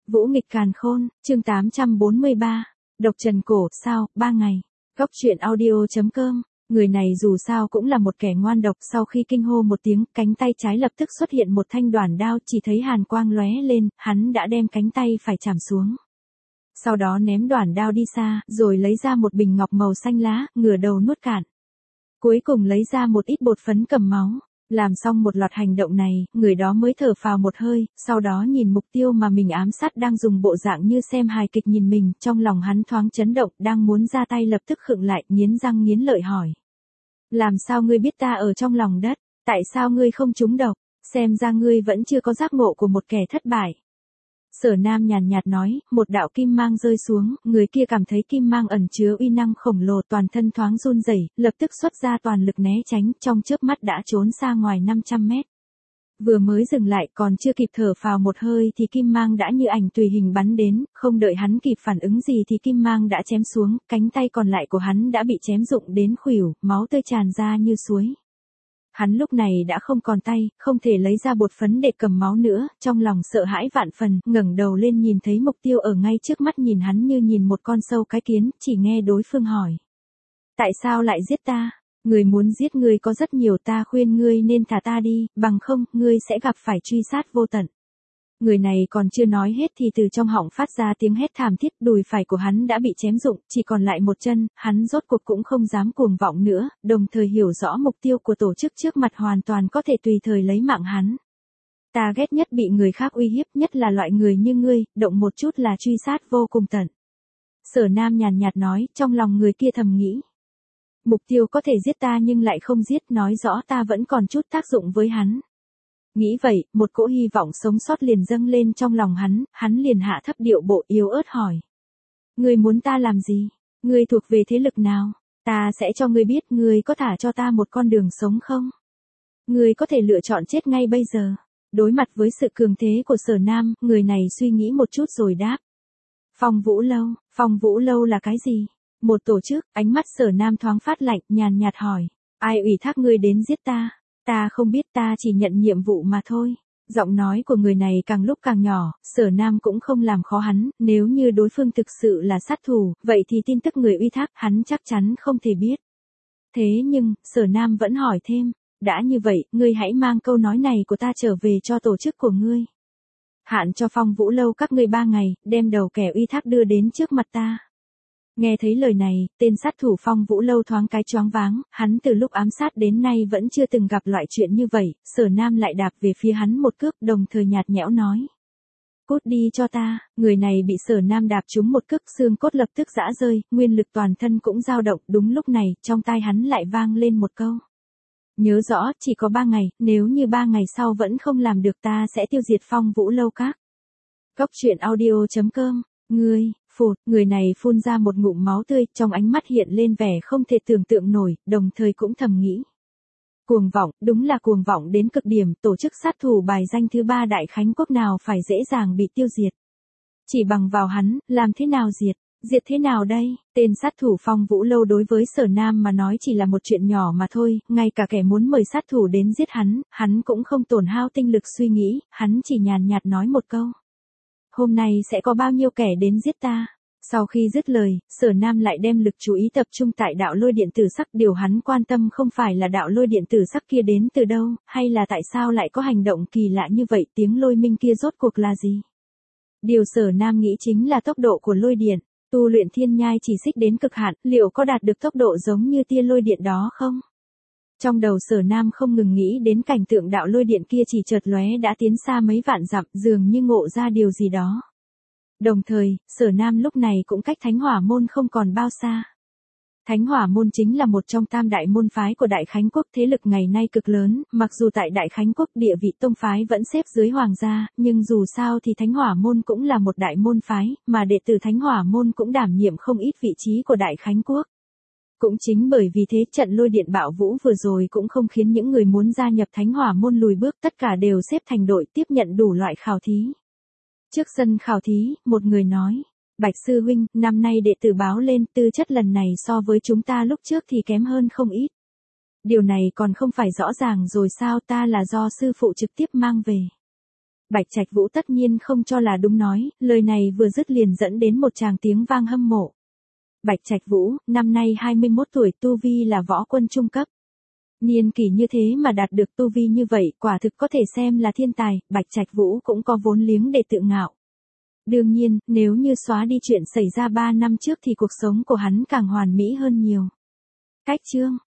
Vũ nghịch càn khôn, chương 843. Độc trần cổ, sao, 3 ngày. Góc truyện audio.com. Người này dù sao cũng là một kẻ ngoan độc, sau khi kinh hô một tiếng, cánh tay trái lập tức xuất hiện một thanh đoản đao, chỉ thấy hàn quang lóe lên, hắn đã đem cánh tay phải chạm xuống. Sau đó ném đoản đao đi xa, rồi lấy ra một bình ngọc màu xanh lá, ngửa đầu nuốt cạn. Cuối cùng lấy ra một ít bột phấn cầm máu. Làm xong một loạt hành động này, người đó mới thở phào một hơi, sau đó nhìn mục tiêu mà mình ám sát đang dùng bộ dạng như xem hài kịch nhìn mình, trong lòng hắn thoáng chấn động, đang muốn ra tay lập tức khựng lại, nghiến răng nghiến lợi hỏi. Làm sao ngươi biết ta ở trong lòng đất, tại sao ngươi không trúng độc, xem ra ngươi vẫn chưa có giác ngộ của một kẻ thất bại. Sở Nam nhàn nhạt nói, một đạo kim mang rơi xuống, người kia cảm thấy kim mang ẩn chứa uy năng khổng lồ, toàn thân thoáng run rẩy, lập tức xuất ra toàn lực né tránh, trong chớp mắt đã trốn xa ngoài 500 mét. Vừa mới dừng lại còn chưa kịp thở phào một hơi thì kim mang đã như ảnh tùy hình bắn đến, không đợi hắn kịp phản ứng gì thì kim mang đã chém xuống, cánh tay còn lại của hắn đã bị chém rụng đến khuỷu, máu tươi tràn ra như suối. Hắn lúc này đã không còn tay, không thể lấy ra bột phấn để cầm máu nữa, trong lòng sợ hãi vạn phần, ngẩng đầu lên nhìn thấy mục tiêu ở ngay trước mắt nhìn hắn như nhìn một con sâu cái kiến, chỉ nghe đối phương hỏi. Tại sao lại giết ta? Người muốn giết ngươi có rất nhiều, ta khuyên ngươi nên thả ta đi, bằng không, ngươi sẽ gặp phải truy sát vô tận. Người này còn chưa nói hết thì từ trong họng phát ra tiếng hét thảm thiết, đùi phải của hắn đã bị chém rụng, chỉ còn lại một chân, hắn rốt cuộc cũng không dám cuồng vọng nữa, đồng thời hiểu rõ mục tiêu của tổ chức trước mặt hoàn toàn có thể tùy thời lấy mạng hắn. Ta ghét nhất bị người khác uy hiếp, nhất là loại người như ngươi, động một chút là truy sát vô cùng tận. Sở Nam nhàn nhạt nói, trong lòng người kia thầm nghĩ. Mục tiêu có thể giết ta nhưng lại không giết, nói rõ ta vẫn còn chút tác dụng với hắn. Nghĩ vậy, một cỗ hy vọng sống sót liền dâng lên trong lòng hắn liền hạ thấp điệu bộ yếu ớt hỏi. Ngươi muốn ta làm gì? Ngươi thuộc về thế lực nào? Ta sẽ cho ngươi biết, ngươi có thả cho ta một con đường sống không? Ngươi có thể lựa chọn chết ngay bây giờ. Đối mặt với sự cường thế của Sở Nam, người này suy nghĩ một chút rồi đáp. Phong Vũ Lâu là cái gì? Một tổ chức, ánh mắt Sở Nam thoáng phát lạnh, nhàn nhạt hỏi. Ai ủy thác ngươi đến giết ta? Ta không biết, ta chỉ nhận nhiệm vụ mà thôi. Giọng nói của người này càng lúc càng nhỏ, Sở Nam cũng không làm khó hắn, nếu như đối phương thực sự là sát thủ, vậy thì tin tức người ủy thác hắn chắc chắn không thể biết. Thế nhưng, Sở Nam vẫn hỏi thêm, đã như vậy, ngươi hãy mang câu nói này của ta trở về cho tổ chức của ngươi. Hạn cho Phong Vũ Lâu các ngươi 3 ngày, đem đầu kẻ ủy thác đưa đến trước mặt ta. Nghe thấy lời này, tên sát thủ Phong Vũ Lâu thoáng cái choáng váng, hắn từ lúc ám sát đến nay vẫn chưa từng gặp loại chuyện như vậy, Sở Nam lại đạp về phía hắn một cước, đồng thời nhạt nhẽo nói. Cút đi cho ta, người này bị Sở Nam đạp trúng một cước, xương cốt lập tức giã rơi, nguyên lực toàn thân cũng dao động, đúng lúc này, trong tai hắn lại vang lên một câu. Nhớ rõ, chỉ có 3 ngày, nếu như 3 ngày sau vẫn không làm được ta sẽ tiêu diệt Phong Vũ Lâu các. Góc truyện audio.com, người này phun ra một ngụm máu tươi, trong ánh mắt hiện lên vẻ không thể tưởng tượng nổi, đồng thời cũng thầm nghĩ. Cuồng vọng, đúng là cuồng vọng đến cực điểm, tổ chức sát thủ bài danh thứ 3 Đại Khánh Quốc nào phải dễ dàng bị tiêu diệt. Chỉ bằng vào hắn, làm thế nào diệt thế nào đây? Tên sát thủ Phong Vũ Lâu đối với Sở Nam mà nói chỉ là một chuyện nhỏ mà thôi, ngay cả kẻ muốn mời sát thủ đến giết hắn cũng không tổn hao tinh lực suy nghĩ, hắn chỉ nhàn nhạt nói một câu. Hôm nay sẽ có bao nhiêu kẻ đến giết ta? Sau khi dứt lời, Sở Nam lại đem lực chú ý tập trung tại đạo lôi điện tử sắc, điều hắn quan tâm không phải là đạo lôi điện tử sắc kia đến từ đâu, hay là tại sao lại có hành động kỳ lạ như vậy, tiếng lôi minh kia rốt cuộc là gì? Điều Sở Nam nghĩ chính là tốc độ của lôi điện, tu luyện thiên nhai chỉ xích đến cực hạn, liệu có đạt được tốc độ giống như tia lôi điện đó không? Trong đầu Sở Nam không ngừng nghĩ đến cảnh tượng đạo lôi điện kia chỉ chợt lóe đã tiến xa mấy vạn dặm, dường như ngộ ra điều gì đó. Đồng thời, Sở Nam lúc này cũng cách Thánh Hỏa Môn không còn bao xa. Thánh Hỏa Môn chính là một trong tam đại môn phái của Đại Khánh Quốc, thế lực ngày nay cực lớn, mặc dù tại Đại Khánh Quốc địa vị tông phái vẫn xếp dưới hoàng gia, nhưng dù sao thì Thánh Hỏa Môn cũng là một đại môn phái, mà đệ tử Thánh Hỏa Môn cũng đảm nhiệm không ít vị trí của Đại Khánh Quốc. Cũng chính bởi vì thế trận lôi điện bạo vũ vừa rồi cũng không khiến những người muốn gia nhập Thánh Hỏa Môn lùi bước, tất cả đều xếp thành đội tiếp nhận đủ loại khảo thí. Trước sân khảo thí, một người nói, Bạch Sư Huynh, năm nay đệ tử báo lên, tư chất lần này so với chúng ta lúc trước thì kém hơn không ít. Điều này còn không phải rõ ràng rồi sao, ta là do sư phụ trực tiếp mang về. Bạch Trạch Vũ tất nhiên không cho là đúng nói, lời này vừa dứt liền dẫn đến một tràng tiếng vang hâm mộ. Bạch Trạch Vũ, năm nay 21 tuổi, tu vi là võ quân trung cấp. Niên kỷ như thế mà đạt được tu vi như vậy, quả thực có thể xem là thiên tài, Bạch Trạch Vũ cũng có vốn liếng để tự ngạo. Đương nhiên, nếu như xóa đi chuyện xảy ra 3 năm trước thì cuộc sống của hắn càng hoàn mỹ hơn nhiều. Cách chương